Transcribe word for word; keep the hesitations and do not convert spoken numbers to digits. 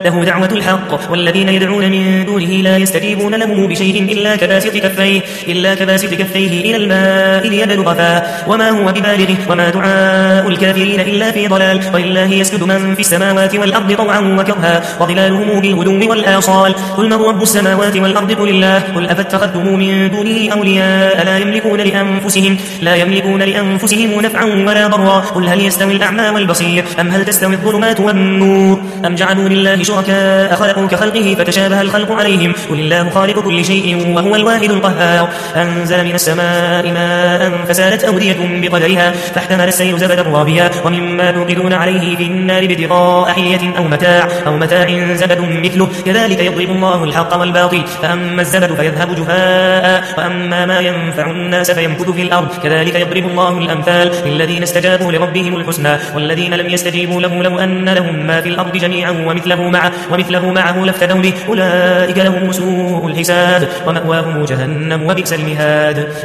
له دعوة الحق والذين يدعون من دونه لا يستجيبون له بشيء إلا كباسط كفيه إلا كباسط كفيه إلى الماء ليبلغ فاه وما هو ببالغه وما دعاء الكافرين إلا في ضلال ولله يسجد من في السماوات والأرض طوعا وكرها وظلالهم بالغدو والآصال قل من رب السماوات والأرض قل الله قل أفاتخذتم من دونه أولياء لا يملكون لأنفسهم لا يملكون لأنفسهم نفعا ولا ضرا قل هل يستوي الأعمى والبصير أم هل تستوي الظلمات والنور أم جعلوا لله شركاء خلقوا كخلقه فتشابه الخلق عليهم قل الله خالق كل شيء وهو الواحد القهار أنزل من السماء ماء فسالت أودية بقدرها فاحتمل السيل زبدا رابيا ومما توقدون عليه في النار ابتغاء حلية أو متاع أو متاع زبد مثله كذلك يضرب الله الحق والباطل فأما الزبد فيذهب جفاء وأما ما ينفع الناس فيمكث في الأرض كذلك يضرب الله الأمثال للذين استجابوا لربهم الحسنى والذين لم يستجيبوا له لو أن لهم ما في الأرض جميعا ومثله معه ومثله معه لافتدوا به أولئك لهم سوء الحساب ومأواهم جهنم وبئس المهاد.